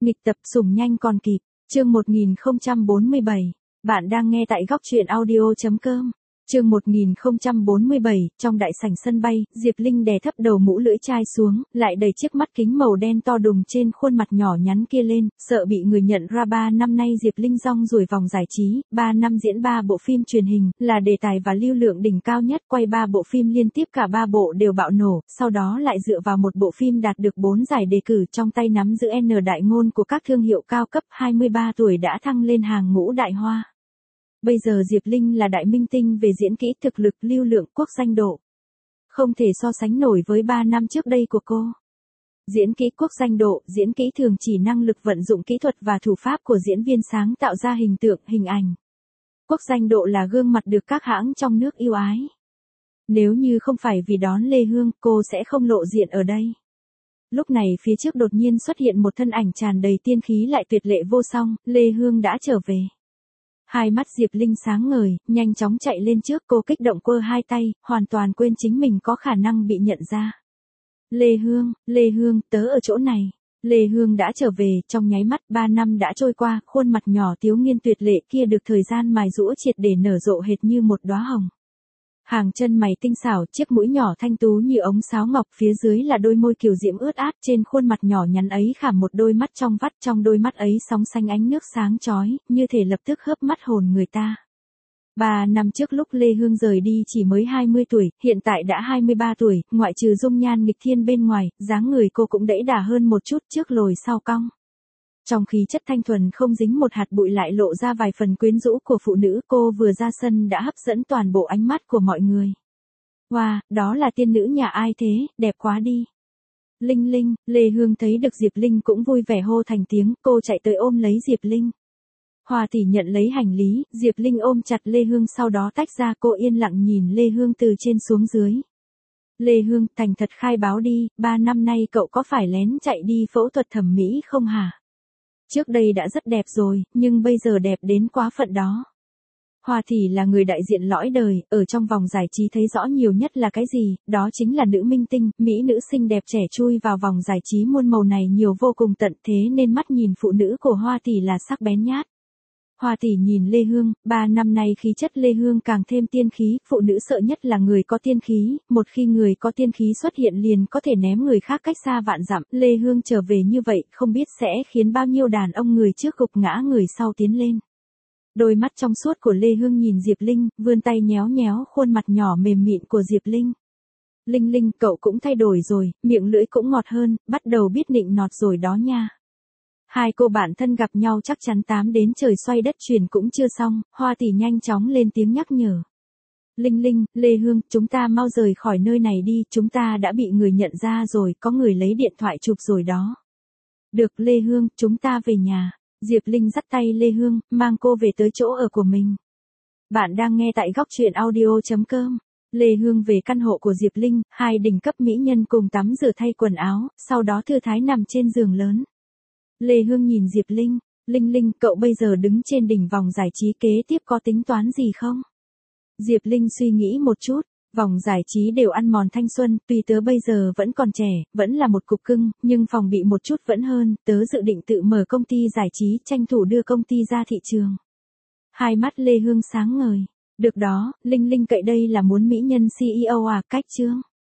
Nghịch tập sủng nhanh còn kịp, chương 1047. Bạn đang nghe tại góc truyện audio.com. Chương 1047, trong đại sảnh sân bay, Diệp Linh đè thấp đầu mũ lưỡi chai xuống, lại đẩy chiếc mắt kính màu đen to đùng trên khuôn mặt nhỏ nhắn kia lên, sợ bị người nhận ra 3 năm nay Diệp Linh rong ruổi vòng giải trí, 3 năm diễn 3 bộ phim truyền hình, là đề tài và lưu lượng đỉnh cao nhất, quay 3 bộ phim liên tiếp cả 3 bộ đều bạo nổ, sau đó lại dựa vào một bộ phim đạt được 4 giải đề cử trong tay nắm giữ N đại ngôn của các thương hiệu cao cấp, 23 tuổi đã thăng lên hàng ngũ đại hoa. Bây giờ Diệp Linh là đại minh tinh về diễn kỹ, thực lực, lưu lượng, quốc danh độ. Không thể so sánh nổi với 3 năm trước đây của cô. Diễn kỹ, quốc danh độ, diễn kỹ thường chỉ năng lực vận dụng kỹ thuật và thủ pháp của diễn viên sáng tạo ra hình tượng, hình ảnh. Quốc danh độ là gương mặt được các hãng trong nước yêu ái. Nếu như không phải vì đón Lê Hương, cô sẽ không lộ diện ở đây. Lúc này phía trước đột nhiên xuất hiện một thân ảnh tràn đầy tiên khí lại tuyệt lệ vô song, Lê Hương đã trở về. Hai mắt Diệp Linh sáng ngời, nhanh chóng chạy lên trước, cô kích động quơ hai tay, hoàn toàn quên chính mình có khả năng bị nhận ra. Lê Hương, tớ ở chỗ này. Lê Hương đã trở về, trong nháy mắt 3 năm đã trôi qua, khuôn mặt nhỏ thiếu niên tuyệt lệ kia được thời gian mài giũa triệt để nở rộ hệt như một đóa hồng. Hàng chân mày tinh xảo, chiếc mũi nhỏ thanh tú như ống sáo ngọc, phía dưới là đôi môi kiều diễm ướt át, trên khuôn mặt nhỏ nhắn ấy khảm một đôi mắt trong vắt, trong đôi mắt ấy sóng xanh ánh nước sáng chói, như thể lập tức hớp mắt hồn người ta. 3 năm trước lúc Lê Hương rời đi chỉ mới 20 tuổi, hiện tại đã 23 tuổi, ngoại trừ dung nhan nghịch thiên bên ngoài, dáng người cô cũng đẫy đà hơn một chút, trước lồi sau cong. Trong khí chất thanh thuần không dính một hạt bụi lại lộ ra vài phần quyến rũ của phụ nữ, cô vừa ra sân đã hấp dẫn toàn bộ ánh mắt của mọi người. Wow, đó là tiên nữ nhà ai thế, đẹp quá đi. Linh, Lê Hương thấy được Diệp Linh cũng vui vẻ hô thành tiếng, cô chạy tới ôm lấy Diệp Linh. Hoa tỷ nhận lấy hành lý, Diệp Linh ôm chặt Lê Hương sau đó tách ra, cô yên lặng nhìn Lê Hương từ trên xuống dưới. Lê Hương, thành thật khai báo đi, 3 năm nay cậu có phải lén chạy đi phẫu thuật thẩm mỹ không hả? Trước đây đã rất đẹp rồi, nhưng bây giờ đẹp đến quá phận đó. Hoa tỷ là người đại diện lõi đời, ở trong vòng giải trí thấy rõ nhiều nhất là cái gì, đó chính là nữ minh tinh, mỹ nữ xinh đẹp trẻ chui vào vòng giải trí muôn màu này nhiều vô cùng tận, thế nên mắt nhìn phụ nữ của Hoa tỷ là sắc bén nhát. Hoa tỷ nhìn Lê Hương, 3 năm nay khí chất Lê Hương càng thêm tiên khí, phụ nữ sợ nhất là người có tiên khí, một khi người có tiên khí xuất hiện liền có thể ném người khác cách xa vạn dặm, Lê Hương trở về như vậy, không biết sẽ khiến bao nhiêu đàn ông người trước gục ngã người sau tiến lên. Đôi mắt trong suốt của Lê Hương nhìn Diệp Linh, vươn tay nhéo nhéo khuôn mặt nhỏ mềm mịn của Diệp Linh. Linh, cậu cũng thay đổi rồi, miệng lưỡi cũng ngọt hơn, bắt đầu biết nịnh nọt rồi đó nha. Hai cô bạn thân gặp nhau chắc chắn tám đến trời xoay đất chuyển cũng chưa xong, Hoa tỷ nhanh chóng lên tiếng nhắc nhở. Linh, Lê Hương, chúng ta mau rời khỏi nơi này đi, chúng ta đã bị người nhận ra rồi, có người lấy điện thoại chụp rồi đó. Được Lê Hương, chúng ta về nhà. Diệp Linh dắt tay Lê Hương, mang cô về tới chỗ ở của mình. Bạn đang nghe tại góc truyện audio.com. Lê Hương về căn hộ của Diệp Linh, hai đỉnh cấp mỹ nhân cùng tắm rửa thay quần áo, sau đó thư thái nằm trên giường lớn. Lê Hương nhìn Diệp Linh, Linh, cậu bây giờ đứng trên đỉnh vòng giải trí kế tiếp có tính toán gì không? Diệp Linh suy nghĩ một chút, vòng giải trí đều ăn mòn thanh xuân, tuy tớ bây giờ vẫn còn trẻ, vẫn là một cục cưng, nhưng phòng bị một chút vẫn hơn, tớ dự định tự mở công ty giải trí, tranh thủ đưa công ty ra thị trường. Hai mắt Lê Hương sáng ngời, được đó, Linh cậy đây là muốn mỹ nhân CEO à, cách chưa?